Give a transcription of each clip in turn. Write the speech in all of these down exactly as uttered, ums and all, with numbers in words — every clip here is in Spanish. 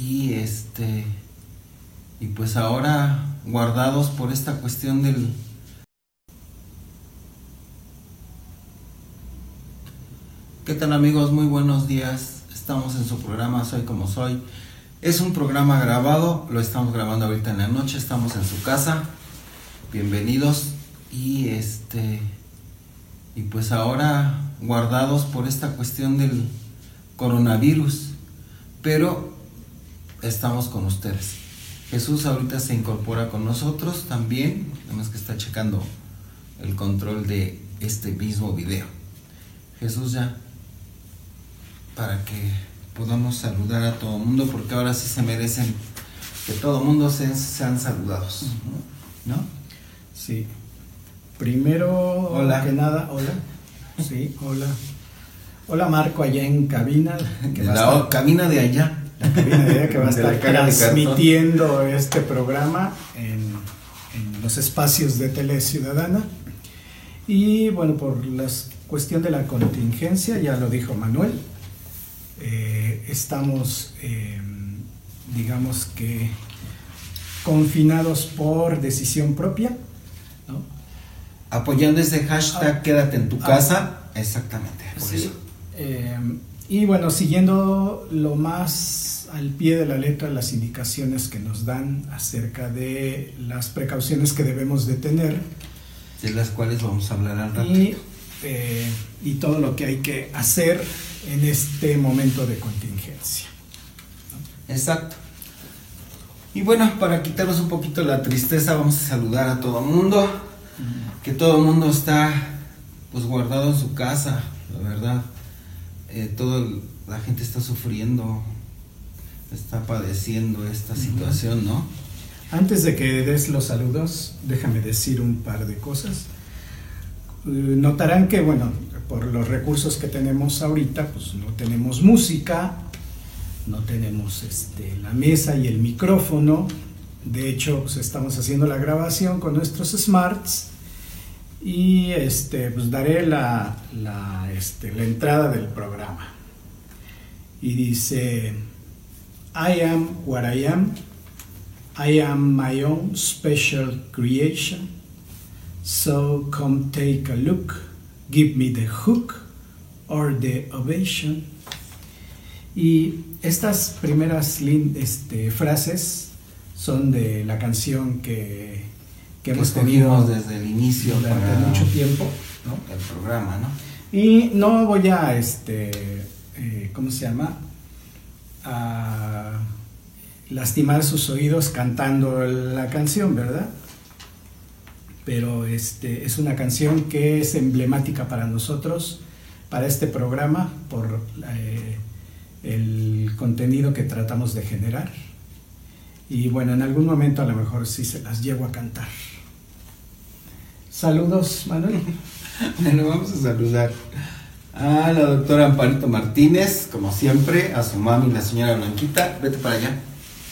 y este y pues ahora guardados por esta cuestión del ¿Qué tal, amigos? Muy buenos días. Estamos en su programa Soy Como Soy. Es un programa grabado, lo estamos grabando ahorita en la noche, estamos en su casa. Bienvenidos y este y pues ahora guardados por esta cuestión del coronavirus, pero estamos con ustedes. Jesús ahorita se incorpora con nosotros también, además que está checando el control de este mismo video. Jesús, ya para que podamos saludar a todo el mundo, porque ahora sí se merecen que todo el mundo se, sean saludados, ¿no? Sí. Primero, hola. que nada, hola. Sí, hola. Hola, Marco, allá en cabina. Que la va a estar, cabina de allá. La cabina de allá que va a estar transmitiendo este programa en, en los espacios de Tele Ciudadana. Y bueno, por la cuestión de la contingencia, ya lo dijo Manuel, eh, estamos, eh, digamos que, confinados por decisión propia, ¿no? Apoyando ese hashtag ah, quédate en tu ah, casa, exactamente, por sí, eso. Eh, y bueno, siguiendo lo más al pie de la letra las indicaciones que nos dan acerca de las precauciones que debemos de tener, de las cuales vamos a hablar al rato. Y, eh, y todo lo que hay que hacer en este momento de contingencia, ¿no? Exacto. Y bueno, para quitarnos un poquito la tristeza, vamos a saludar a todo el mundo, uh-huh. Que todo el mundo está pues guardado en su casa, la verdad. Eh, toda la gente está sufriendo, está padeciendo esta uh-huh. situación, ¿no? Antes de que des los saludos, déjame decir un par de cosas. Notarán que, bueno, por los recursos que tenemos ahorita, pues no tenemos música, no tenemos este, la mesa y el micrófono. De hecho, pues estamos haciendo la grabación con nuestros smarts y este, pues daré la, la, este, la entrada del programa. Y dice, I am what I am. I am my own special creation, so come take a look, give me the hook or the ovation. Y estas primeras este, frases son de la canción que, que, que hemos tenido desde el inicio durante para mucho tiempo, ¿no? El programa, ¿no? Y no voy a, este, eh, ¿cómo se llama? A lastimar sus oídos cantando la canción, ¿verdad? Pero este, es una canción que es emblemática para nosotros, para este programa, por eh, el contenido que tratamos de generar. Y bueno, en algún momento a lo mejor sí se las llego a cantar. Saludos, Manuel. Bueno, vamos a saludar a la doctora Amparito Martínez, como siempre, a su mami, la señora Blanquita. Vete para allá.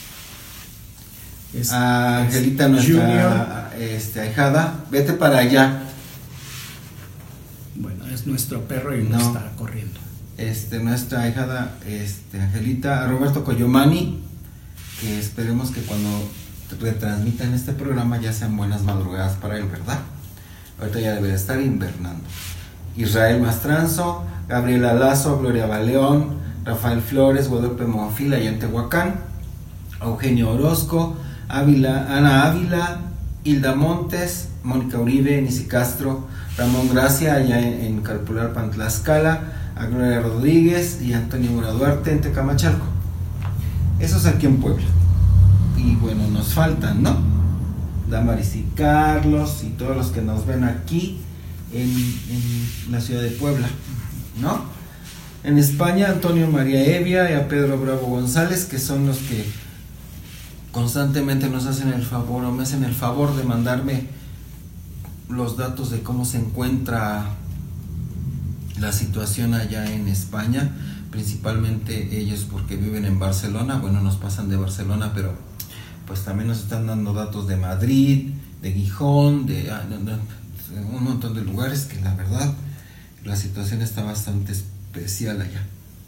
Es, a Angelita, nuestra este, ahijada, vete para allá. Bueno, es nuestro perro y no, no está corriendo. Este, nuestra ahijada, este, Angelita, a Roberto Coyomani, que esperemos que cuando retransmitan este programa ya sean buenas madrugadas para él, ¿verdad? Ahorita ya debe de estar invernando. Israel Mastranzo, Gabriela Lazo, Gloria Baleón, Rafael Flores, Guadalupe Monfil, allá en Tehuacán, Eugenio Orozco, Ávila, Ana Ávila, Hilda Montes, Mónica Uribe, Nisi Castro, Ramón Gracia allá en, en Calpular Pantlascala, a Gloria Rodríguez y Antonio Mura Duarte en Tecamachalco. Eso es aquí en Puebla. Y bueno, nos faltan, ¿no? Damaris y Carlos y todos los que nos ven aquí en, en la ciudad de Puebla, ¿no? En España, Antonio María Evia y a Pedro Bravo González, que son los que constantemente nos hacen el favor o me hacen el favor de mandarme los datos de cómo se encuentra la situación allá en España, principalmente ellos porque viven en Barcelona. Bueno, nos pasan de Barcelona, pero pues también nos están dando datos de Madrid, de Gijón, de ah, no, no, un montón de lugares que la verdad la situación está bastante especial allá.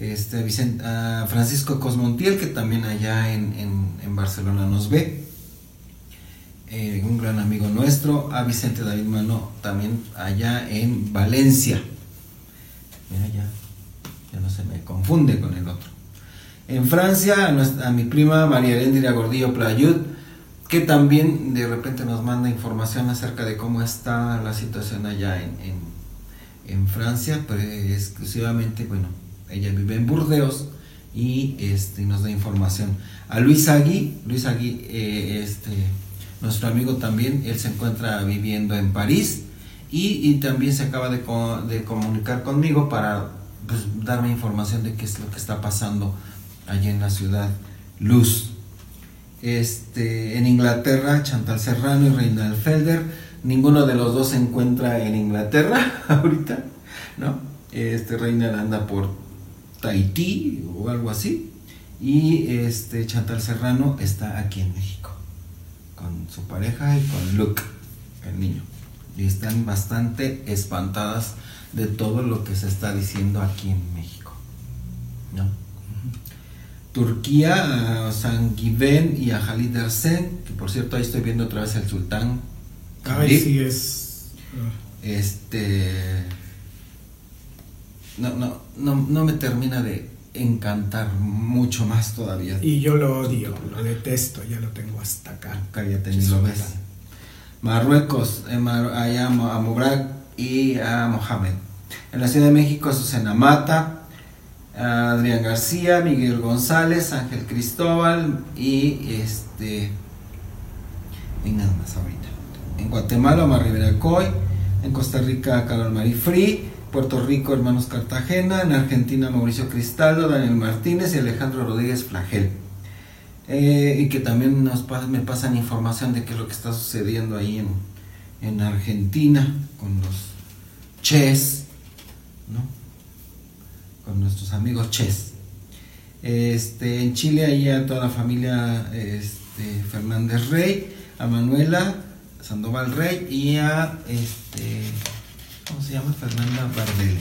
este, a, Vicente, a Francisco Cosmontiel, que también allá en, en, en Barcelona nos ve, eh, un gran amigo nuestro, a Vicente David Mano, también allá en Valencia. Mira, ya, ya no se me confunde con el otro. En Francia, a, nuestra, a mi prima María Elendria Gordillo Playud, que también de repente nos manda información acerca de cómo está la situación allá en, en, en Francia, pero exclusivamente, bueno, ella vive en Burdeos y este, nos da información. A Luis Agui, Luis Agui, eh, este, nuestro amigo también, él se encuentra viviendo en París y, y también se acaba de, de comunicar conmigo para pues, darme información de qué es lo que está pasando allá en la ciudad Luz. Este, en Inglaterra, Chantal Serrano y Reinald Felder, ninguno de los dos se encuentra en Inglaterra ahorita, ¿no? Este, Reinald anda por Tahití o algo así, y este, Chantal Serrano está aquí en México, con su pareja y con Luke, el niño, y están bastante espantadas de todo lo que se está diciendo aquí en México, ¿no? Turquía, a San Given y a Khalid Ersen, que por cierto ahí estoy viendo otra vez el sultán. Ay, sí es. Este. No, no, no, no me termina de encantar mucho más todavía. Y yo lo odio, lo detesto, ya lo tengo hasta acá. Cállate, ni lo ves. Marruecos, allá a Mubarak y a Mohamed. En la Ciudad de México, a Susana Mata, a Adrián García, Miguel González, Ángel Cristóbal y este. Y nada más ahorita. En Guatemala, Omar Rivera Coy. En Costa Rica, Carol Marie Free. Puerto Rico, Hermanos Cartagena. En Argentina, Mauricio Cristaldo, Daniel Martínez y Alejandro Rodríguez Flagel. Eh, y que también nos me pasan información de qué es lo que está sucediendo ahí en, en Argentina con los Ches, ¿no? Con nuestros amigos Ches. Este, en Chile, ahí a toda la familia este, Fernández Rey, a Manuela Sandoval Rey y a este, ¿cómo se llama? Fernanda Bardelli.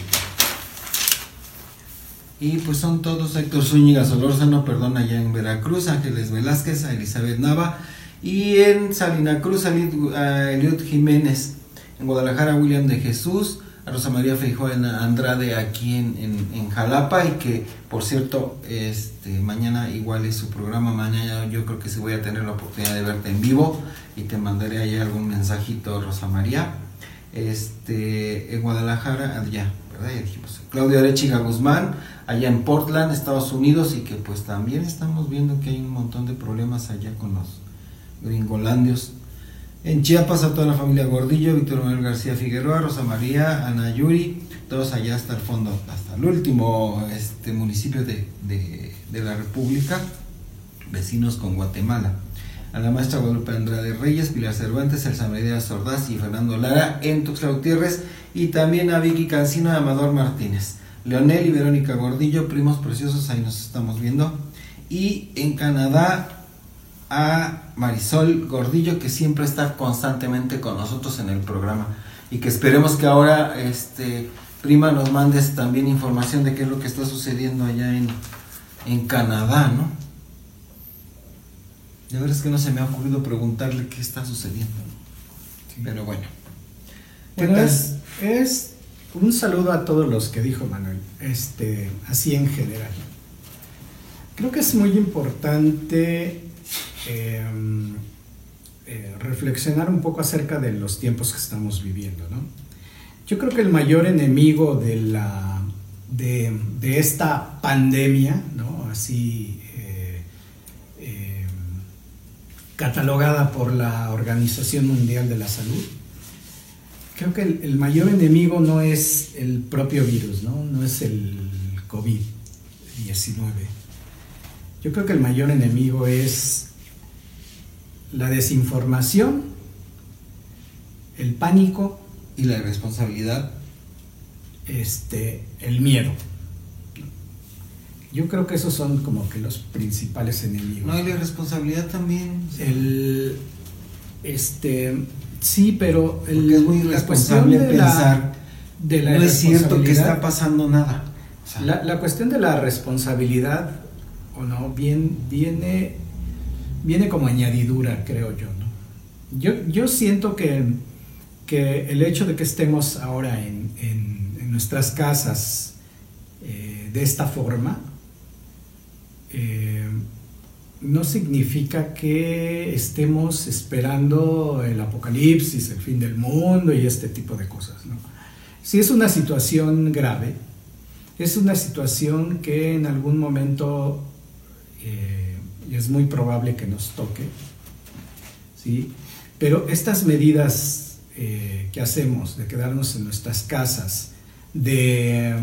Y pues son todos. Héctor Zúñiga Solórzano, perdón, allá en Veracruz, Ángeles Velázquez, a Elizabeth Nava, y en Salina Cruz, a Eliud Jiménez. En Guadalajara, William de Jesús, a Rosa María Feijóo Andrade aquí en, en, en Jalapa, y que por cierto este mañana igual es su programa. Mañana yo creo que sí voy a tener la oportunidad de verte en vivo y te mandaré ahí algún mensajito, Rosa María. Este, en Guadalajara, allá, ¿verdad? Ya dijimos. Claudio Arechiga Guzmán, allá en Portland, Estados Unidos, y que pues también estamos viendo que hay un montón de problemas allá con los gringolandios. En Chiapas, a toda la familia Gordillo, Víctor Manuel García Figueroa, Rosa María, Ana Yuri, todos allá hasta el fondo, hasta el último este, municipio de, de, de la República, vecinos con Guatemala. A la maestra Guadalupe Andrade Reyes, Pilar Cervantes, Elsa Medina Ordaz y Fernando Lara en Tuxtla Gutiérrez, y también a Vicky Cancino y Amador Martínez. Leonel y Verónica Gordillo, primos preciosos, ahí nos estamos viendo. Y en Canadá, a Marisol Gordillo, que siempre está constantemente con nosotros en el programa, y que esperemos que ahora este prima nos mandes también información de qué es lo que está sucediendo allá en, en Canadá, ¿no? De verdad es que no se me ha ocurrido preguntarle qué está sucediendo, sí. Pero bueno, bueno es, es un saludo a todos los que dijo Manuel, este, así en general. Creo que es muy importante Eh, eh, reflexionar un poco acerca de los tiempos que estamos viviendo, ¿no? Yo creo que el mayor enemigo de la de, de esta pandemia, ¿no? Así eh, eh, catalogada por la Organización Mundial de la Salud, creo que el, el mayor enemigo no es el propio virus, ¿no? No es el COVID diecinueve. Yo creo que el mayor enemigo es la desinformación, el pánico y la irresponsabilidad, este, el miedo. Yo creo que esos son como que los principales enemigos. No, y la irresponsabilidad también. El, este, sí, pero el, porque es muy irresponsable de pensar la, de la no es cierto que está pasando nada. O sea, la, la cuestión de la responsabilidad, o no, bien, viene, viene como añadidura, creo yo, ¿no? Yo, yo siento que, que el hecho de que estemos ahora en, en, en nuestras casas eh, de esta forma, eh, no significa que estemos esperando el apocalipsis, el fin del mundo y este tipo de cosas, ¿no? Si es una situación grave, es una situación que en algún momento eh, es muy probable que nos toque, ¿sí? Pero estas medidas eh, que hacemos de quedarnos en nuestras casas, de,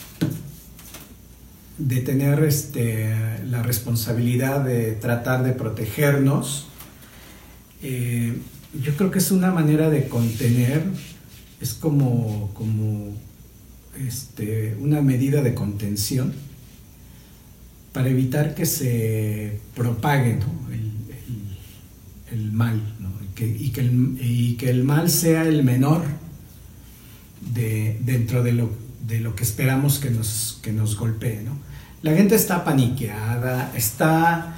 de tener este, la responsabilidad de tratar de protegernos, eh, yo creo que es una manera de contener, es como, como este, una medida de contención para evitar que se propague, ¿no? el, el, el mal, ¿no? y, que, y, que el, y que el mal sea el menor de, dentro de lo, de lo que esperamos que nos, que nos golpee, ¿no? La gente está paniqueada, está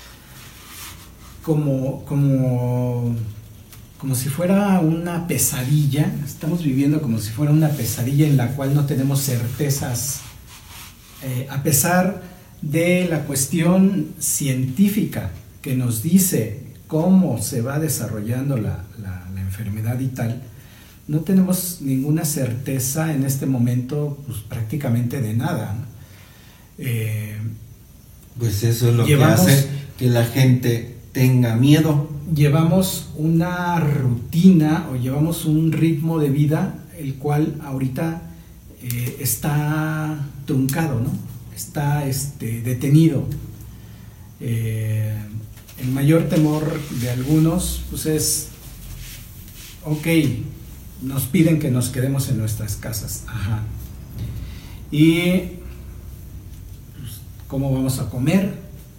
como, como, como si fuera una pesadilla, estamos viviendo como si fuera una pesadilla en la cual no tenemos certezas, eh, a pesar de la cuestión científica que nos dice cómo se va desarrollando la, la, la enfermedad y tal. No tenemos ninguna certeza en este momento, pues prácticamente de nada, ¿no? Eh, pues eso es lo llevamos, que hace que la gente tenga miedo. Llevamos una rutina o llevamos un ritmo de vida el cual ahorita eh, está truncado, ¿no? Está este, detenido. Eh, el mayor temor de algunos pues es, ok, nos piden que nos quedemos en nuestras casas, ajá, y pues, ¿cómo vamos a comer?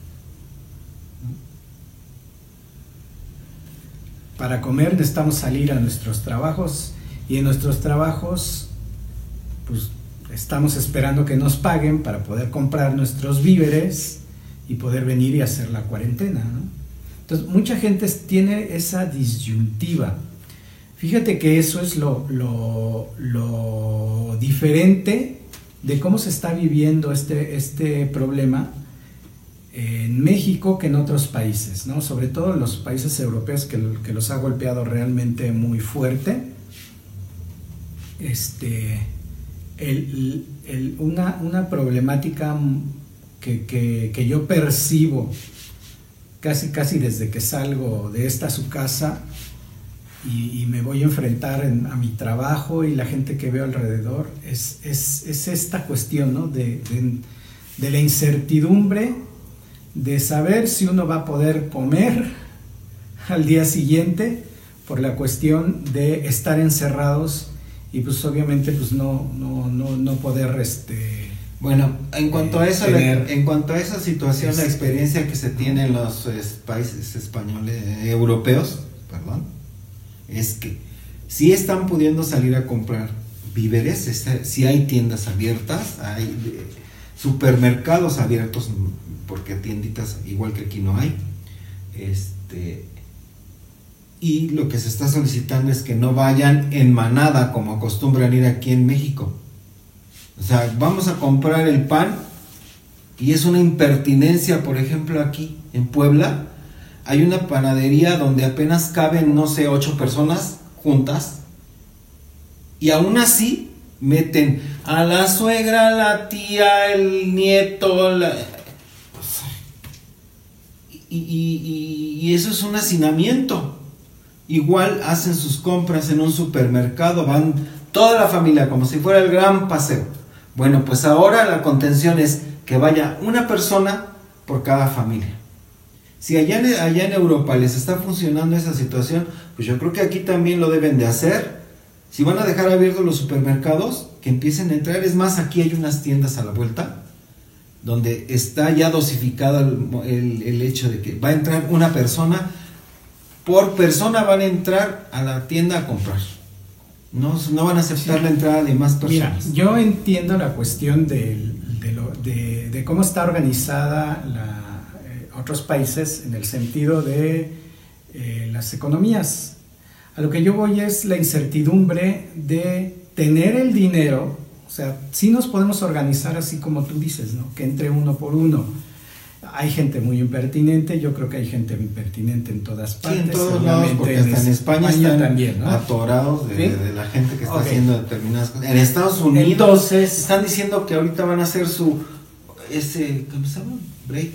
Para comer necesitamos salir a nuestros trabajos, y en nuestros trabajos pues estamos esperando que nos paguen para poder comprar nuestros víveres y poder venir y hacer la cuarentena, ¿no? Entonces mucha gente tiene esa disyuntiva. Fíjate que eso es lo, lo, lo diferente de cómo se está viviendo este, este problema en México que en otros países, ¿no? Sobre todo en los países europeos que, que los ha golpeado realmente muy fuerte. Este, el, el, una, una problemática que, que, que yo percibo casi casi desde que salgo de esta su casa y, y me voy a enfrentar en, a mi trabajo y la gente que veo alrededor, es, es, es esta cuestión, ¿no? de, de, de la incertidumbre de saber si uno va a poder comer al día siguiente por la cuestión de estar encerrados y pues obviamente pues no, no, no, no poder este, bueno, en cuanto a eso, tener, en cuanto a esa situación, este, la experiencia que se tiene en los es, países españoles, eh, europeos, perdón, es que sí están pudiendo salir a comprar víveres, está, sí hay tiendas abiertas, hay eh, supermercados abiertos, porque tienditas igual que aquí no hay, este, y lo que se está solicitando es que no vayan en manada como acostumbran ir aquí en México. O sea, vamos a comprar el pan y es una impertinencia. Por ejemplo, aquí en Puebla hay una panadería donde apenas caben, no sé, ocho personas juntas, y aún así meten a la suegra, la tía, el nieto, la... y, y, y eso es un hacinamiento. Igual hacen sus compras en un supermercado, van toda la familia como si fuera el gran paseo. Bueno, pues ahora la contención es que vaya una persona por cada familia. Si allá en, allá en Europa les está funcionando esa situación, pues yo creo que aquí también lo deben de hacer. Si van a dejar abiertos los supermercados, que empiecen a entrar. Es más, aquí hay unas tiendas a la vuelta donde está ya dosificado el, el, el hecho de que va a entrar una persona, por persona van a entrar a la tienda a comprar. No, no van a aceptar sí. la entrada de más personas. Mira, yo entiendo la cuestión de, de, lo, de, de cómo está organizada la, eh, otros países en el sentido de eh, las economías. A lo que yo voy es la incertidumbre de tener el dinero. O sea, sí nos podemos organizar así como tú dices, ¿no? Que entre uno por uno. Hay gente muy impertinente, yo creo que hay gente impertinente en todas partes. Sí, en todos lados, porque hasta en España, España están también, ¿no? atorados de, ¿Sí? de, de la gente que está okay. haciendo determinadas cosas. En Estados Unidos Entonces, están diciendo que ahorita van a hacer su, ese, ¿cómo se llama? Break.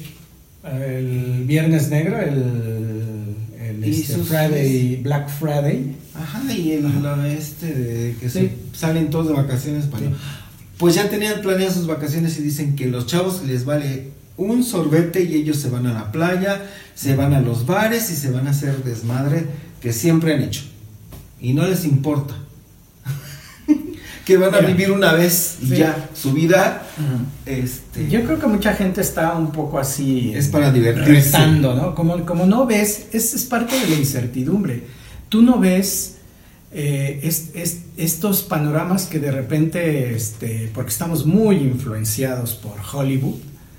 El Viernes Negro, el, el este, sus, Friday, Black Friday. Ajá, y el Ajá. este de que sí. se salen todos de vacaciones. Para sí. Pues ya tenían planeadas sus vacaciones y dicen que los chavos les vale un sorbete y ellos se van a la playa, se van a los bares y se van a hacer desmadre que siempre han hecho. Y no les importa. Que van a Mira, vivir una vez y sí. ya, su vida. Uh-huh. este, Yo creo que mucha gente está un poco así. Es para divertirse. Retando, ¿no? Como, como no ves, es, es parte de la incertidumbre. Tú no ves eh, es, es, estos panoramas que de repente, este, porque estamos muy influenciados por Hollywood,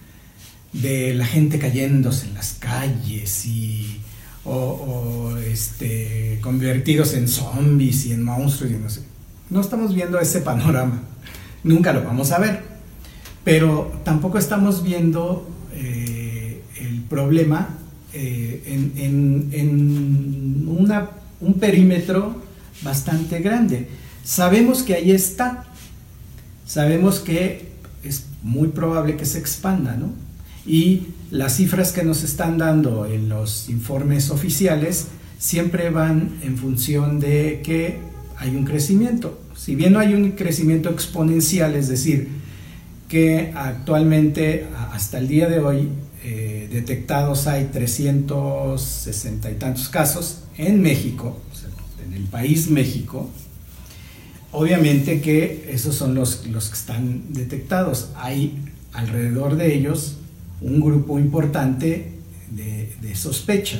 de la gente cayéndose en las calles y o, o este convertidos en zombies y en monstruos y no sé. No estamos viendo ese panorama, nunca lo vamos a ver, pero tampoco estamos viendo eh, el problema eh, en, en, en una, un perímetro bastante grande. Sabemos que ahí está, sabemos que es muy probable que se expanda, ¿no? Y las cifras que nos están dando en los informes oficiales siempre van en función de que hay un crecimiento. Si bien no hay un crecimiento exponencial, es decir, que actualmente hasta el día de hoy eh, detectados hay trescientos sesenta y tantos casos en México, o sea, en el país México. Obviamente que esos son los, los que están detectados. Hay alrededor de ellos un grupo importante de, de sospecha.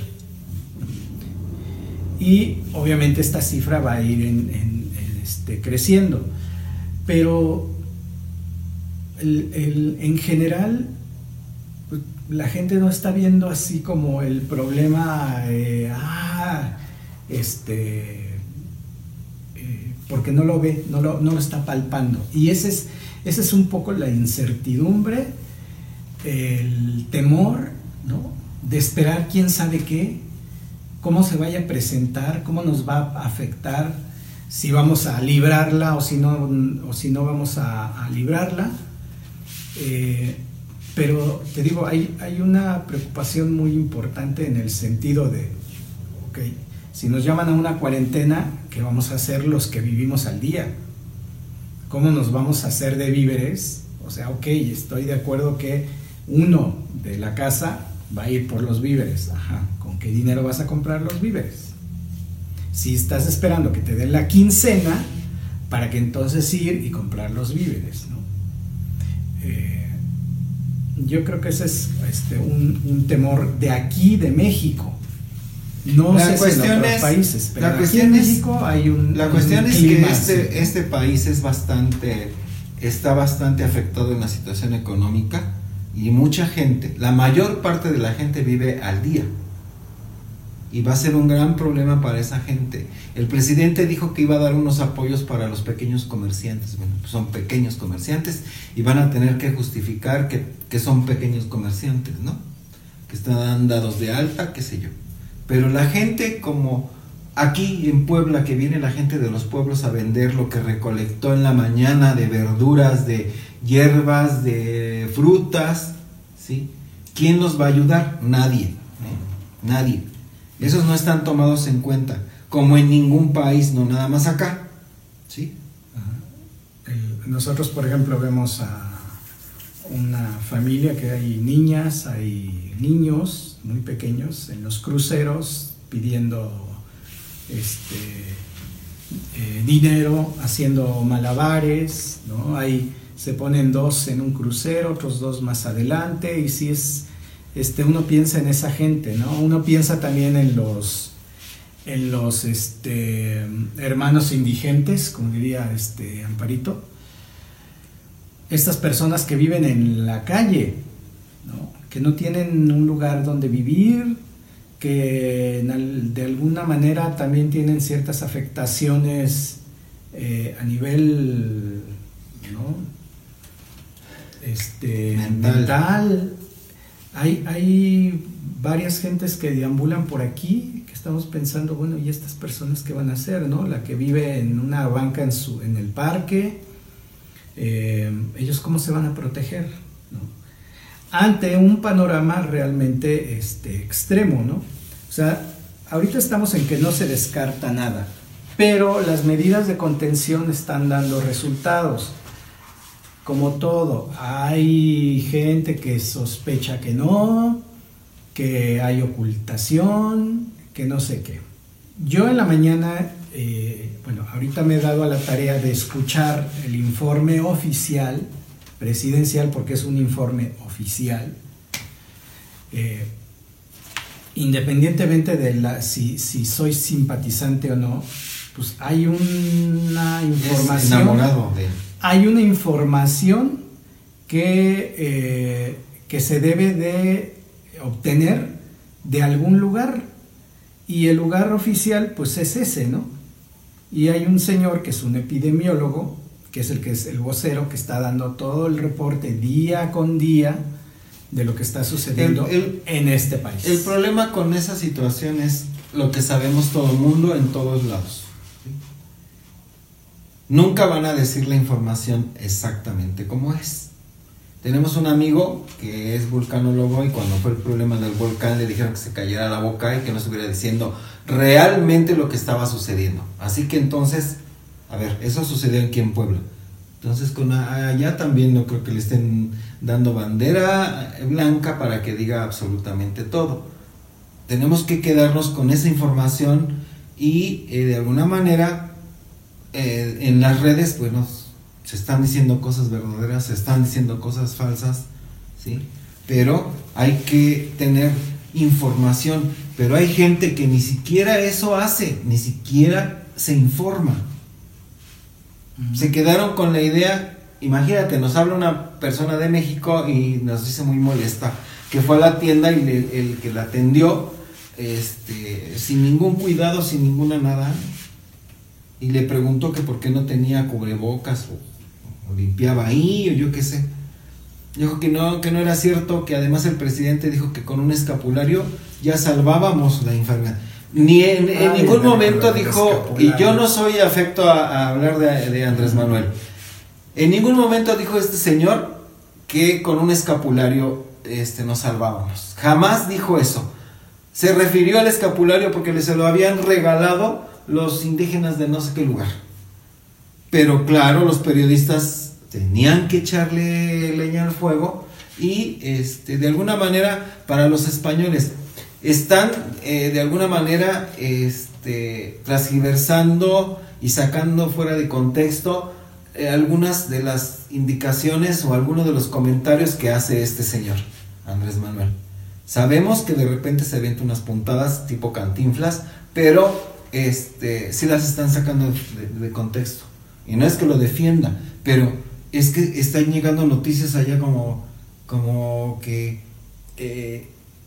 Y obviamente esta cifra va a ir en, en, en este, creciendo. Pero el, el, en general, pues, la gente no está viendo así como el problema, eh, ah, este, eh, porque no lo ve, no lo, no lo está palpando. Y ese es, ese es un poco la incertidumbre, el temor, ¿no? De esperar quién sabe qué, cómo se vaya a presentar, cómo nos va a afectar, si vamos a librarla o si no, o si no vamos a, a librarla. Eh, pero te digo, hay, hay una preocupación muy importante en el sentido de, ok, si nos llaman a una cuarentena, ¿qué vamos a hacer los que vivimos al día? ¿Cómo nos vamos a hacer de víveres? O sea, ok, estoy de acuerdo que uno de la casa va a ir por los víveres. Ajá, ¿con qué dinero vas a comprar los víveres? Si estás esperando que te den la quincena para que entonces ir y comprar los víveres, ¿no? Eh, yo creo que ese es este, un, un temor de aquí, de México. No la sé si en otros es, países, pero la aquí cuestión en es, México hay un La cuestión un es que este, así. este país es bastante, está bastante afectado en la situación económica. Y mucha gente, la mayor parte de la gente vive al día. Y va a ser un gran problema para esa gente. El presidente dijo que iba a dar unos apoyos para los pequeños comerciantes. Bueno, pues son pequeños comerciantes y van a tener que justificar que, que son pequeños comerciantes, ¿no? Que están dados de alta, qué sé yo. Pero la gente, como aquí en Puebla, que viene la gente de los pueblos a vender lo que recolectó en la mañana de verduras, de hierbas, de frutas, ¿sí? ¿Quién los va a ayudar? Nadie, ¿eh? Nadie. Esos no están tomados en cuenta, como en ningún país, no nada más acá, ¿sí? El, nosotros, por ejemplo, vemos a una familia que hay niñas, hay niños muy pequeños en los cruceros pidiendo este eh, dinero, haciendo malabares, ¿no? Hay se ponen dos en un crucero, otros dos más adelante, y si es, este, uno piensa en esa gente, ¿no? Uno piensa también en los, en los este, hermanos indigentes, como diría este Amparito, estas personas que viven en la calle, ¿no? Que no tienen un lugar donde vivir, que de alguna manera también tienen ciertas afectaciones eh, a nivel, ¿no? este, mental. mental. Hay, hay varias gentes que deambulan por aquí, que estamos pensando, bueno, ¿y estas personas qué van a hacer, no? La que vive en una banca en, su, en el parque, eh, ¿ellos cómo se van a proteger, no? Ante un panorama realmente este, extremo, ¿no? O sea, ahorita estamos en que no se descarta nada, pero las medidas de contención están dando resultados. Como todo, hay gente que sospecha que no, que hay ocultación, que no sé qué. Yo en la mañana, eh, bueno, ahorita me he dado a la tarea de escuchar el informe oficial, presidencial, porque es un informe oficial, eh, independientemente de la, si, si soy simpatizante o no, pues hay una información. Es enamorado de... Hay una información que, eh, que se debe de obtener de algún lugar, y el lugar oficial pues es ese, ¿no? Y hay un señor que es un epidemiólogo, que es el que es el vocero, que está dando todo el reporte día con día de lo que está sucediendo el, el, en este país. El problema con esa situación es lo que sabemos todo el mundo en todos lados. Nunca van a decir la información exactamente como es. Tenemos un amigo que es vulcanólogo, y cuando fue el problema del volcán le dijeron que se cayera la boca y que no estuviera diciendo realmente lo que estaba sucediendo. Así que entonces, a ver, eso sucedió aquí en Puebla. Entonces con allá también no creo que le estén dando bandera blanca para que diga absolutamente todo. Tenemos que quedarnos con esa información y eh, de alguna manera eh, en las redes, bueno, se están diciendo cosas verdaderas, se están diciendo cosas falsas, ¿sí? Pero hay que tener información, pero hay gente que ni siquiera eso hace, ni siquiera se informa. Uh-huh. Se quedaron con la idea, imagínate, nos habla una persona de México y nos dice muy molesta, que fue a la tienda y le, el que la atendió, este, sin ningún cuidado, sin ninguna nada, y le preguntó que por qué no tenía cubrebocas o, o limpiaba ahí o yo qué sé. Dijo que no, que no era cierto, que además el presidente dijo que con un escapulario ya salvábamos la enfermedad. Ni en, en Ay, ningún momento dijo, y yo no soy afecto a, a hablar de, de Andrés Manuel, en ningún momento dijo este señor que con un escapulario este, nos salvábamos. Jamás dijo eso. Se refirió al escapulario porque se lo habían regalado los indígenas de no sé qué lugar. Pero claro, los periodistas tenían que echarle leña al fuego y este, de alguna manera para los españoles están eh, de alguna manera este, transgiversando y sacando fuera de contexto eh, algunas de las indicaciones o algunos de los comentarios que hace este señor Andrés Manuel. Sabemos que de repente se avienta unas puntadas tipo Cantinflas, pero este, sí las están sacando de, de contexto. Y no es que lo defienda, pero es que están llegando noticias allá como, como que eh,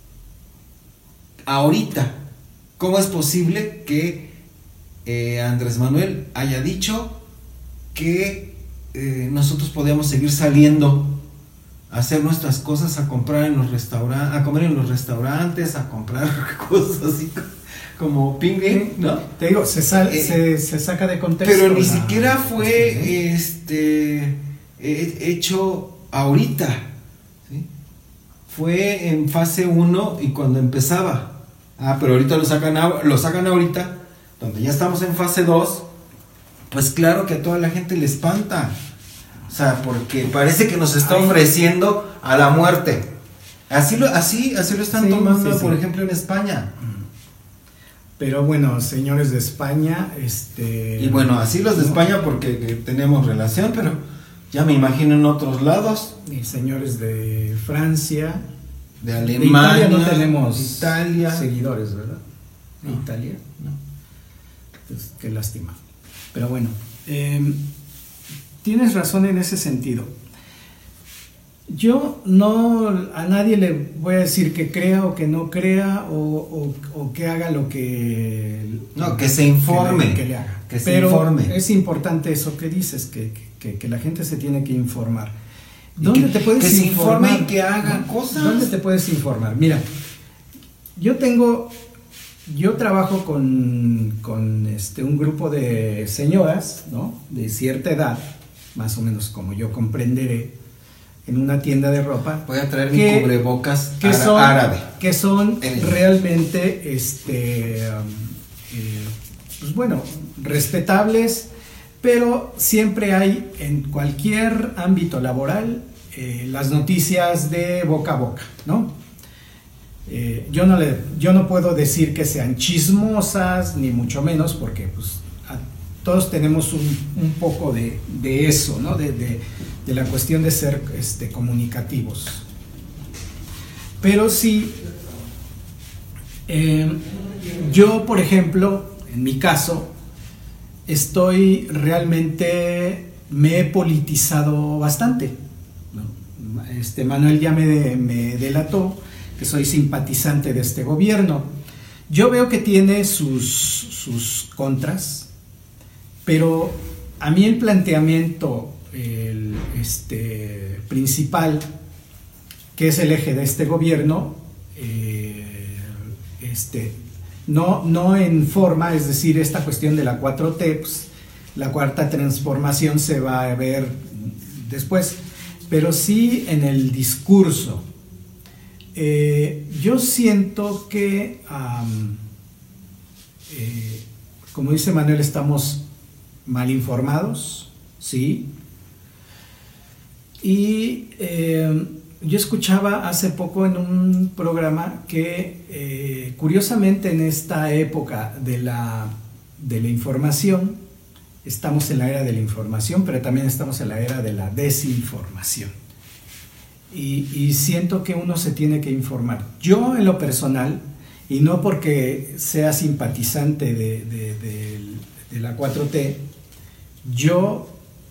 ahorita, ¿cómo es posible que eh, Andrés Manuel haya dicho que eh, nosotros podíamos seguir saliendo a hacer nuestras cosas, a comprar en los restaurantes, a comer en los restaurantes, a comprar cosas así como ping, ¿no? Te digo, se, sal, eh, se, se saca de contexto. Pero ni la, siquiera fue este hecho ahorita, ¿sí? Fue en fase uno y cuando empezaba. Ah, pero ahorita lo sacan, lo sacan ahorita, donde ya estamos en fase dos, pues claro que a toda la gente le espanta. O sea, porque parece que nos está ofreciendo a la muerte. Así lo, así, así lo están sí, tomando, sí, sí. Por ejemplo, en España. Pero bueno, señores de España, este... Y bueno, así los de ¿no? España porque que tenemos relación, pero ya me imagino en otros lados. Y señores de Francia. De Alemania. De Italia no tenemos Italia. seguidores, ¿verdad? No. Italia, no. Pues, qué lástima. Pero bueno, eh, tienes razón en ese sentido. Yo no a nadie le voy a decir que crea o que no crea o, o, o que haga lo que... No, que se informe. Que le, que le haga. Que se Pero informe. es importante eso que dices, que, que, que la gente se tiene que informar. ¿Dónde que, te puedes que se informar? informe y que haga ¿No? cosas. ¿Dónde te puedes informar? Mira, yo tengo... Yo trabajo con, con este, un grupo de señoras, ¿no? De cierta edad, más o menos como yo comprenderé, en una tienda de ropa. Voy a traer que, mi cubrebocas que ara- son, árabe. Que son El... realmente, este, um, eh, pues bueno, respetables, pero siempre hay en cualquier ámbito laboral eh, las noticias de boca a boca, ¿no? Eh, yo, no le, yo no puedo decir que sean chismosas, ni mucho menos, porque pues, a, todos tenemos un, un poco de, de eso, ¿no? de, de, de la cuestión de ser este, comunicativos. Pero sí, eh, yo, por ejemplo, en mi caso, estoy realmente, me he politizado bastante, ¿no? Este, Manuel ya me, me delató que soy simpatizante de este gobierno. Yo veo que tiene sus, sus contras, pero a mí el planteamiento el, este, principal, que es el eje de este gobierno, eh, este, no, no en forma, es decir, esta cuestión de la cuatro T, pues, la cuarta transformación se va a ver después, pero sí en el discurso. Eh, yo siento que, um, eh, como dice Manuel, estamos mal informados, ¿sí? Y eh, yo escuchaba hace poco en un programa que, eh, curiosamente, en esta época de la, de la información, estamos en la era de la información, pero también estamos en la era de la desinformación. Y, y siento que uno se tiene que informar. Yo, en lo personal, y no porque sea simpatizante de, de, de, de la cuatro T, yo,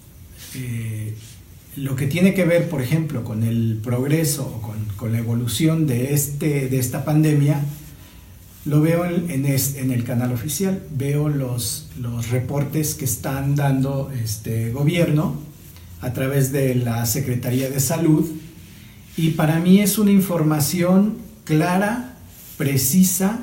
eh, lo que tiene que ver, por ejemplo, con el progreso o con, con la evolución de, este, de esta pandemia, lo veo en, en, es, en el canal oficial. Veo los, los reportes que están dando este gobierno a través de la Secretaría de Salud. Y para mí es una información clara, precisa,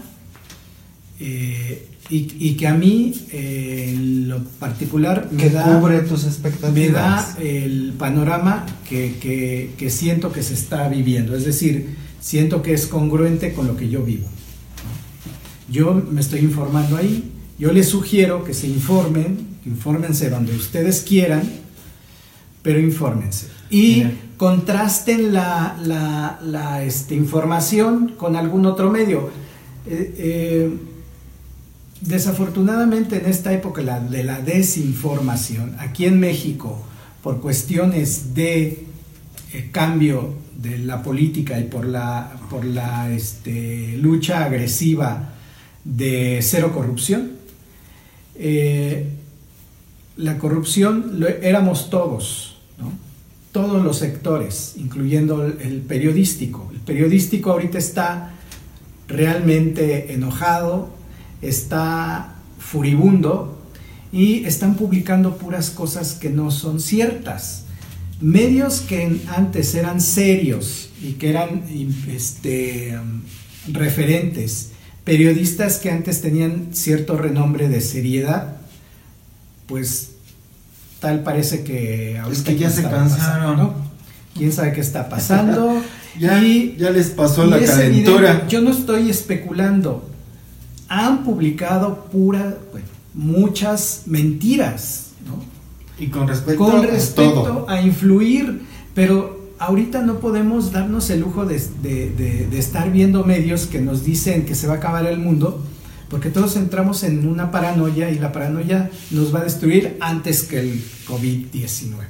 eh, y, y que a mí, eh, en lo particular, me que da, cubre tus expectativas. Me da el panorama que, que, que siento que se está viviendo. Es decir, siento que es congruente con lo que yo vivo. Yo me estoy informando ahí. Yo les sugiero que se informen, infórmense donde ustedes quieran, pero infórmense. Y Mira. contrasten la, la, la este, información con algún otro medio. Eh, eh, desafortunadamente en esta época la, de la desinformación, aquí en México, por cuestiones de eh, cambio de la política y por la, por la este, lucha agresiva de cero corrupción, eh, la corrupción lo, éramos todos, ¿no? Todos los sectores, incluyendo el, el periodístico. El periodístico ahorita está realmente enojado, está furibundo y están publicando puras cosas que no son ciertas. Medios que antes eran serios y que eran este, referentes, periodistas que antes tenían cierto renombre de seriedad, pues tal parece que ahorita es que ya se cansaron, pasando, ¿no? Quién sabe qué está pasando. ya, y, ya les pasó y la calentura. Evidente, yo no estoy especulando. Han publicado pura, bueno, muchas mentiras, ¿no? Y con respecto, con respecto a, todo. a influir, pero ahorita no podemos darnos el lujo de, de, de, de estar viendo medios que nos dicen que se va a acabar el mundo, porque todos entramos en una paranoia y la paranoia nos va a destruir antes que el COVID diecinueve.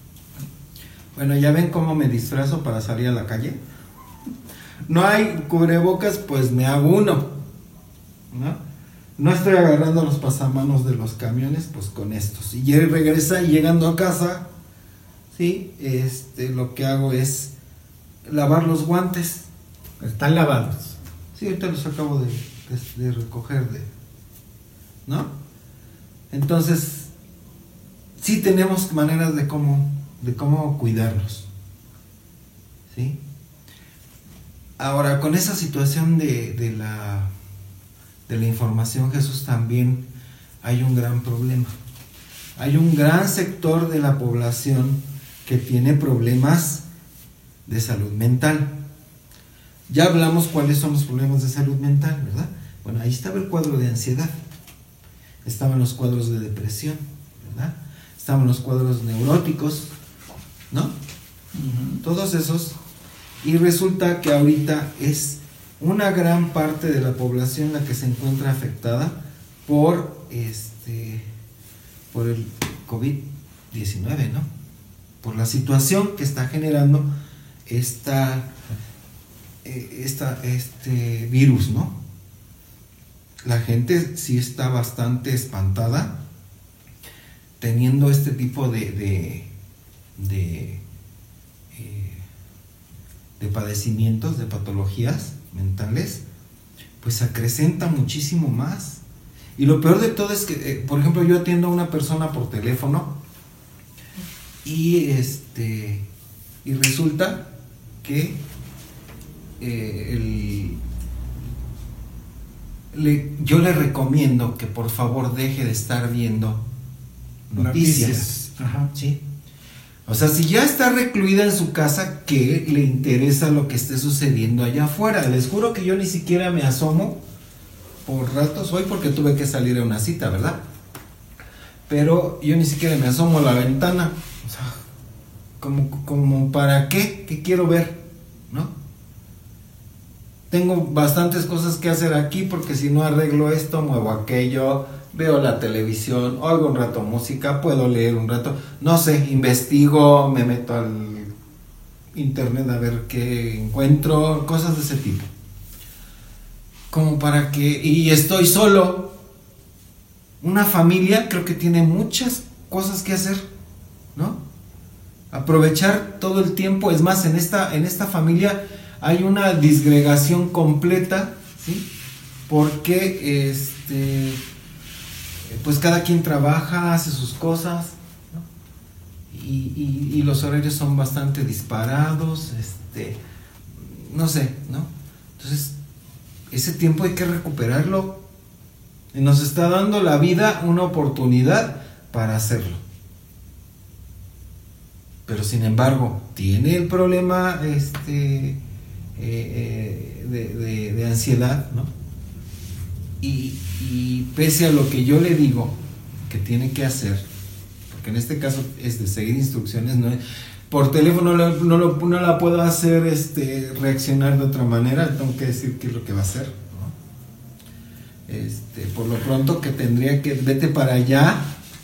Bueno, ya ven cómo me disfrazo para salir a la calle. No hay cubrebocas, pues me hago uno, ¿no? no estoy agarrando los pasamanos de los camiones, pues con estos. Y él regresa y llegando a casa, sí, este, lo que hago es lavar los guantes. Están lavados. Sí, ahorita los acabo de, de, de recoger, de, ¿no? Entonces, sí tenemos maneras de cómo, de cómo cuidarlos, ¿sí? Ahora, con esa situación de, de la de la información, Jesús, también hay un gran problema. Hay un gran sector de la población que tiene problemas de salud mental. Ya hablamos cuáles son los problemas de salud mental, ¿verdad? Bueno, ahí estaba el cuadro de ansiedad, estaban los cuadros de depresión, ¿verdad? Estaban los cuadros neuróticos, ¿no? Uh-huh. Todos esos. Y resulta que ahorita es una gran parte de la población la que se encuentra afectada por este por el COVID diecinueve, ¿no? Por la situación que está generando esta, esta este virus, ¿no? La gente sí está bastante espantada teniendo este tipo de de, de, eh, de padecimientos, de patologías mentales, pues se acrecenta muchísimo más. Y lo peor de todo es que, eh, por ejemplo, yo atiendo a una persona por teléfono y este y resulta que eh, el, le, yo le recomiendo que por favor deje de estar viendo noticias, noticias. Ajá. ¿Sí? O sea, si ya está recluida en su casa, ¿qué le interesa lo que esté sucediendo allá afuera? Les juro que yo ni siquiera me asomo por ratos hoy porque tuve que salir a una cita, ¿verdad? Pero yo ni siquiera me asomo a la ventana. O sea, como, como ¿para qué? ¿Qué quiero ver? ¿No? Tengo bastantes cosas que hacer aquí porque si no arreglo esto, muevo aquello, veo la televisión, oigo un rato música, puedo leer un rato, no sé, investigo, me meto al internet a ver qué encuentro, cosas de ese tipo. Como para que, y estoy solo. Una familia creo que tiene muchas cosas que hacer, ¿no? Aprovechar todo el tiempo, es más, en esta, en esta familia hay una disgregación completa, ¿sí? Porque este pues cada quien trabaja, hace sus cosas, ¿no? y, y, y los horarios son bastante disparados, este, no sé, ¿no? Entonces, ese tiempo hay que recuperarlo, y nos está dando la vida una oportunidad para hacerlo. Pero sin embargo, tiene el problema este, eh, eh, de, de, de ansiedad, ¿no? Y, y pese a lo que yo le digo que tiene que hacer, porque en este caso es de seguir instrucciones, no, por teléfono no, no, lo, no la puedo hacer este, reaccionar de otra manera, tengo que decir qué es lo que va a hacer, ¿no? Este, por lo pronto que tendría que, vete para allá,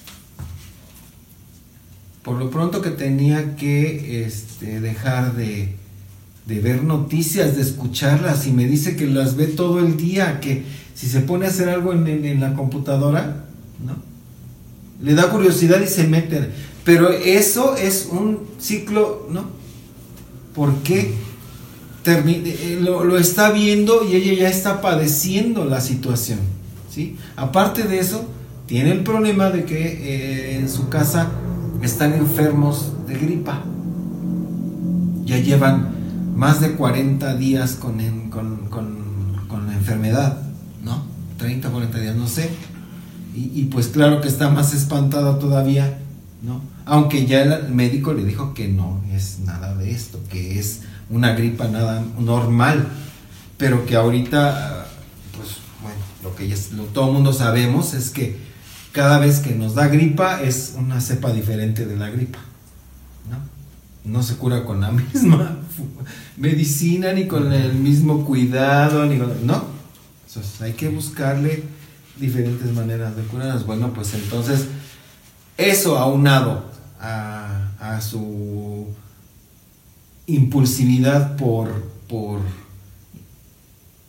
por lo pronto que tenía que este, dejar de, de ver noticias, de escucharlas, y me dice que las ve todo el día, que si se pone a hacer algo en, en, en la computadora, ¿no? Le da curiosidad y se mete. Pero eso es un ciclo, ¿no? Porque termine, lo, lo está viendo y ella ya está padeciendo la situación, ¿sí? Aparte de eso, tiene el problema de que eh, en su casa están enfermos de gripa. Ya llevan más de cuarenta días con, en, con, con, con la enfermedad, ¿no? treinta, cuarenta días, no sé. Y, y pues claro que está más espantada todavía, ¿no? Aunque ya el médico le dijo que no es nada de esto, que es una gripa nada normal, pero que ahorita, pues bueno, lo que ya, lo, todo el mundo sabemos es que cada vez que nos da gripa es una cepa diferente de la gripa, ¿no? No se cura con la misma medicina, ni con el mismo cuidado, ni con, ¿no? Entonces hay que buscarle diferentes maneras de curarlas. Bueno, pues entonces eso aunado a, a su impulsividad por, por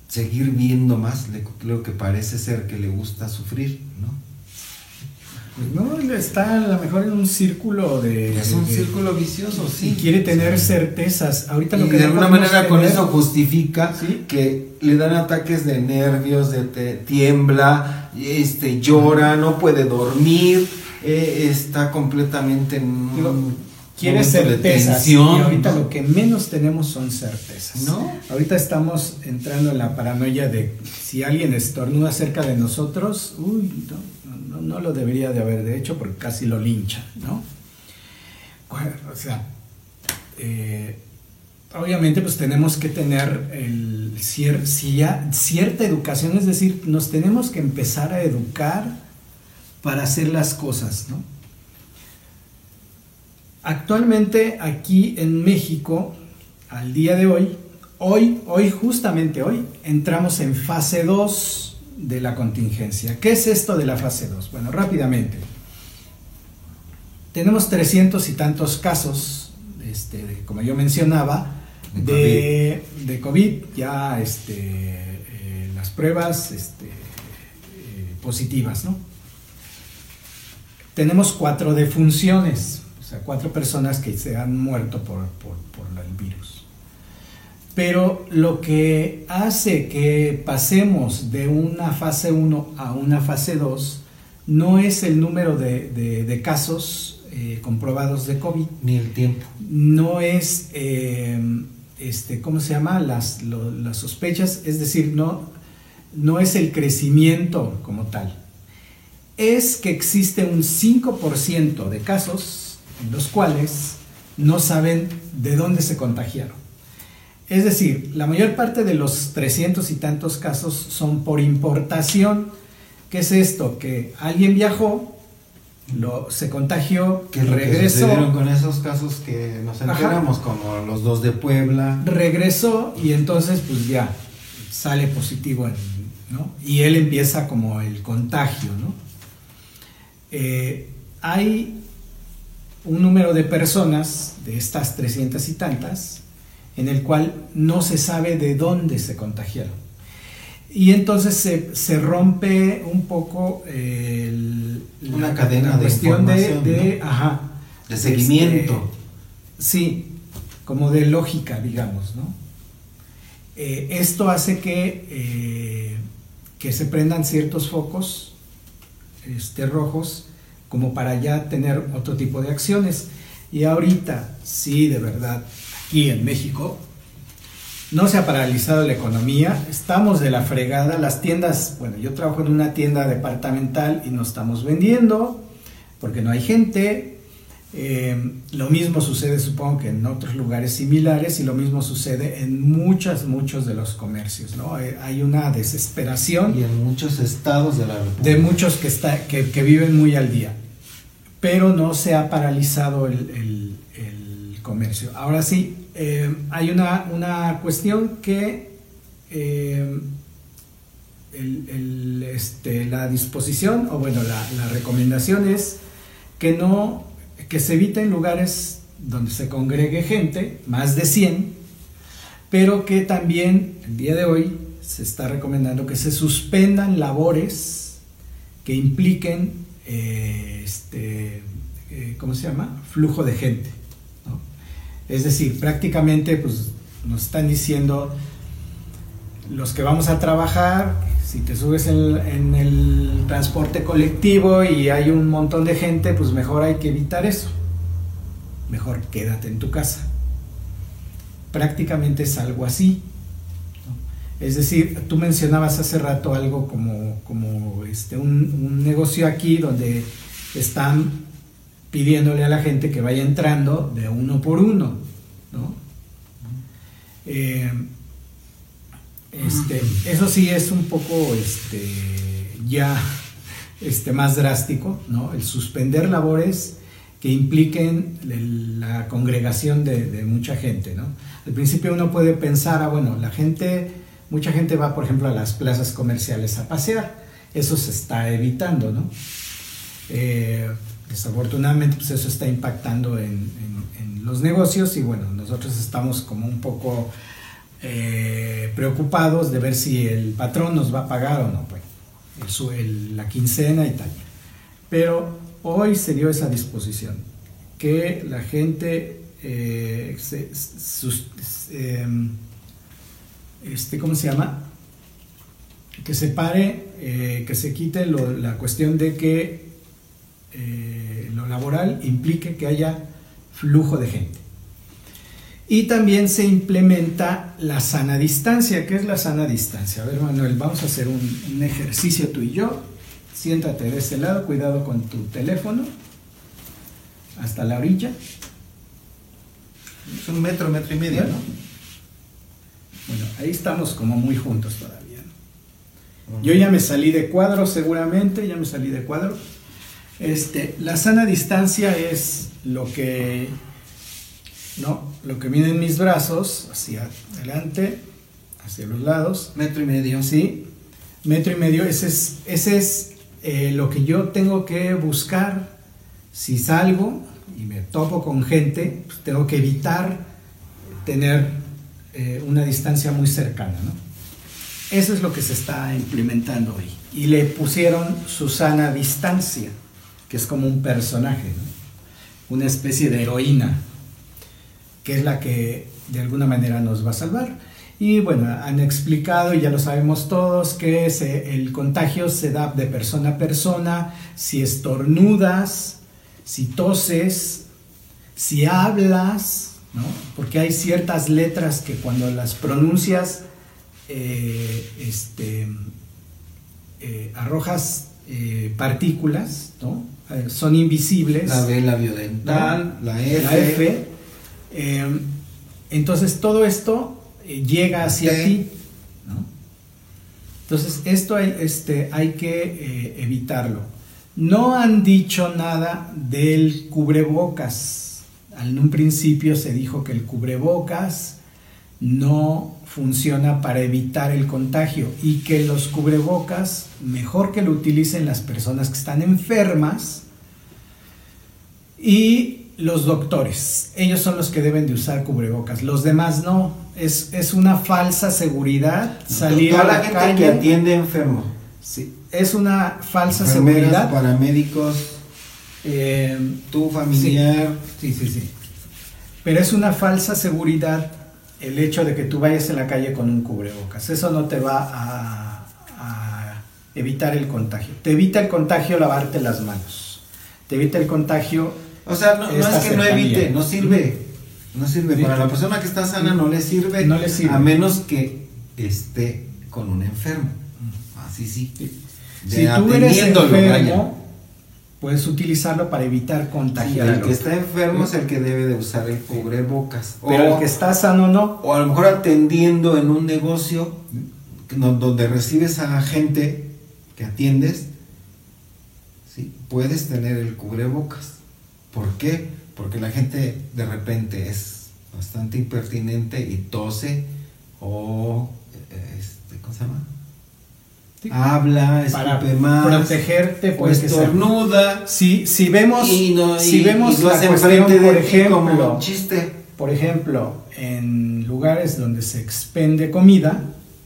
seguir viendo más lo que parece ser que le gusta sufrir, ¿no? Pues no, está a lo mejor en un círculo de... Es un de, círculo vicioso, sí. Y quiere tener sí. certezas. Ahorita lo y que de no alguna podemos manera con tener- eso justifica ¿Sí? que le dan ataques de nervios, de te- tiembla, este, llora, no puede dormir, eh, está completamente en un Digo, quiere momento de certezas. tensión, Y ahorita ¿no? lo que menos tenemos son certezas. ¿No? Ahorita estamos entrando en la paranoia de si alguien estornuda cerca de nosotros, uy, no, no, no lo debería de haber de hecho porque casi lo linchan, ¿no? Bueno, o sea, eh, obviamente pues tenemos que tener el cier- cier- cierta educación, es decir, nos tenemos que empezar a educar para hacer las cosas, ¿no? Actualmente aquí en México, al día de hoy, hoy, hoy, justamente hoy, entramos en fase dos de la contingencia. ¿Qué es esto de la fase dos? Bueno, rápidamente. Tenemos trescientos y tantos casos, este, de- como yo mencionaba, de, de COVID, ya este, eh, las pruebas este, eh, positivas, ¿no? Tenemos cuatro defunciones, o sea, cuatro personas que se han muerto por, por, por el virus. Pero lo que hace que pasemos de una fase uno a una fase dos no es el número de, de, de casos eh, comprobados de COVID, Ni el tiempo. no es, eh, este, ¿cómo se llama? Las, lo, las sospechas, es decir, no, no es el crecimiento como tal. Es que existe un cinco por ciento de casos en los cuales no saben de dónde se contagiaron. Es decir, la mayor parte de los trescientos y tantos casos son por importación. ¿Qué es esto? Que alguien viajó, lo, se contagió, Que es lo que regresó, sucedieron con esos casos que nos enteramos, Ajá. como los dos de Puebla. regresó y entonces pues ya sale positivo, en, ¿no? Y él empieza como el contagio, ¿no? Eh, hay un número de personas de estas trescientas y tantas en el cual no se sabe de dónde se contagiaron. Y entonces se, se rompe un poco eh, el, Una la, cadena la de cuestión de, información, de, ¿no? ajá, De seguimiento. este, sí, como de lógica, digamos, ¿no? Eh, esto hace que, eh, que se prendan ciertos focos este, rojos como para ya tener otro tipo de acciones. Y ahorita, sí, de verdad, aquí en México, no se ha paralizado la economía, estamos de la fregada, las tiendas, bueno, yo trabajo en una tienda departamental y no estamos vendiendo porque no hay gente, eh, lo mismo sucede supongo que en otros lugares similares y lo mismo sucede en muchos, muchos de los comercios, ¿no? Eh, hay una desesperación Y en muchos estados de la República. de muchos que, está, que, que viven muy al día, pero no se ha paralizado el, el, el comercio. Ahora sí, eh, hay una, una cuestión que eh, el, el, este, la disposición, o bueno, la, la recomendación es que no, que se eviten lugares donde se congregue gente, más de cien, pero que también el día de hoy se está recomendando que se suspendan labores que impliquen eh, este, eh, ¿cómo se llama? Flujo de gente, ¿no? Es decir, prácticamente pues, nos están diciendo los que vamos a trabajar, si te subes en, en el transporte colectivo y hay un montón de gente, pues mejor hay que evitar eso. Mejor quédate en tu casa. Prácticamente es algo así, ¿no? Es decir, tú mencionabas hace rato algo como, como este, un, un negocio aquí donde están pidiéndole a la gente que vaya entrando de uno por uno, ¿no? Eh, este, eso sí es un poco este, ya este, más drástico, ¿no? El suspender labores que impliquen la congregación de, de mucha gente, ¿no? Al principio uno puede pensar, ah, bueno, la gente, mucha gente va, por ejemplo, a las plazas comerciales a pasear, eso se está evitando, ¿no? Eh, desafortunadamente, pues eso está impactando en, en, en los negocios y bueno, nosotros estamos como un poco eh, preocupados de ver si el patrón nos va a pagar o no, pues, el, su- el- la quincena y tal. Pero hoy se dio esa disposición, que la gente eh, se, sus- eh, este, ¿cómo se llama? Que se pare, eh, que se quite lo- la cuestión de que eh, lo laboral implique que haya flujo de gente. Y también se implementa la sana distancia. ¿Qué es la sana distancia? A ver, Manuel, vamos a hacer un, un ejercicio tú y yo. Siéntate de este lado, cuidado con tu teléfono, hasta la orilla. Es un metro, metro y medio, ¿no? Bueno, ahí estamos como muy juntos todavía, ¿no? Yo ya me salí de cuadro, seguramente, ya me salí de cuadro. Este, la sana distancia es lo que, ¿no? Lo que viene en mis brazos, hacia adelante, hacia los lados. Metro y medio. Sí, metro y medio, ese es, ese es eh, lo que yo tengo que buscar. Si salgo y me topo con gente, pues tengo que evitar tener eh, una distancia muy cercana, ¿no? Eso es lo que se está implementando hoy. Y le pusieron Susana Distancia, que es como un personaje, ¿no? Una especie de heroína, que es la que de alguna manera nos va a salvar. Y bueno, han explicado, y ya lo sabemos todos, que se, el contagio se da de persona a persona, si estornudas, si toses, si hablas, ¿no? Porque hay ciertas letras que cuando las pronuncias eh, este, eh, arrojas eh, partículas, ¿no? Eh, son invisibles. La B labiodental, ¿no? la F. La F. Eh, entonces todo esto eh, llega hacia T. ti, ¿no? Entonces esto hay, este, hay que eh, evitarlo. No han dicho nada del cubrebocas. En un principio se dijo que el cubrebocas no funciona para evitar el contagio y que los cubrebocas mejor que lo utilicen las personas que están enfermas y los doctores. Ellos son los que deben de usar cubrebocas, los demás no. Es, es una falsa seguridad salir Toda a la, la gente calle. que atiende enfermo. Sí, es una falsa Enfermeras, seguridad. paramédicos, Eh, tu familiar. Sí, sí, sí. Pero es una falsa seguridad el hecho de que tú vayas en la calle con un cubrebocas. Eso no te va a, a evitar el contagio. Te evita el contagio lavarte las manos. Te evita el contagio. O sea, no, no esta es que no cercanía. evite, no sirve. No sirve. Sí. Para la persona que está sana no le sirve. No le sirve. A menos que esté con un enfermo. Así sí. De Si tú eres atendiéndolo, vaya. enfermo, puedes utilizarlo para evitar Sí, contagiar. el que está enfermo es el que debe de usar el cubrebocas. Pero o, el que está sano no. o a lo mejor atendiendo en un negocio que no- donde recibes a gente que atiendes, sí, puedes tener el cubrebocas. ¿Por qué? Porque la gente de repente es bastante impertinente y tose o eh, este, ¿cómo se llama? Sí. Habla, Para escupe más, protegerte, o pues que sea- estornuda. Si, si vemos, Y, no, si y- vemos y lo la hace cuestión, enfrente por de ti como ejemplo, un chiste. por ejemplo, en lugares donde se expende comida,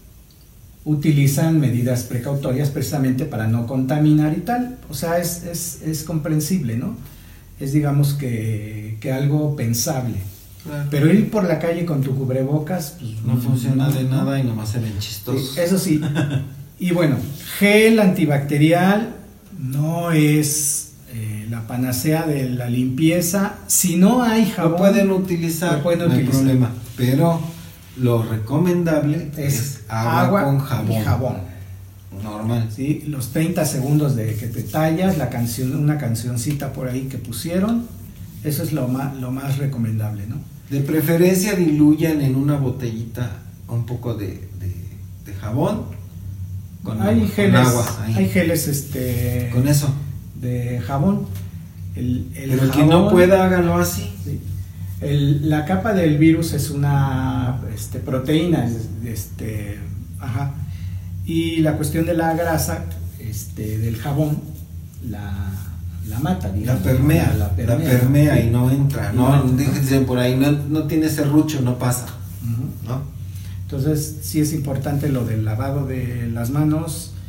utilizan medidas precautorias precisamente para no contaminar y tal. O sea, es, es, es comprensible, ¿no? Es, digamos, que, que algo pensable. Claro. Pero ir por la calle con tu cubrebocas, pues, No funciona de no. nada y nomás se ven chistosos. Sí, eso sí. Y bueno, gel antibacterial no es eh, la panacea de la limpieza. Si no hay jabón, Lo pueden utilizar, lo pueden no hay utilizar. problema. Pero lo recomendable es, es agua, agua con jabón. y jabón. Normal. ¿Sí? Los treinta segundos de que te tallas, la canción, una cancioncita por ahí que pusieron, eso es lo más, lo más recomendable, ¿no? De preferencia diluyan en una botellita un poco de, de, de jabón con hay agua, geles, con agua, ahí. hay geles este, Con eso. de jabón. El, el Pero el que jabón- no pueda, hágalo así. Sí. El- la capa del virus es una este, proteína, es- este, ajá, y la cuestión de la grasa este, del jabón la, la mata, La digamos, permea, la permea, y no entra. Y No, no entra. déjense por ahí, no, no tiene serrucho, no pasa. Ujú. ¿No? Entonces sí es importante lo del lavado de las manos,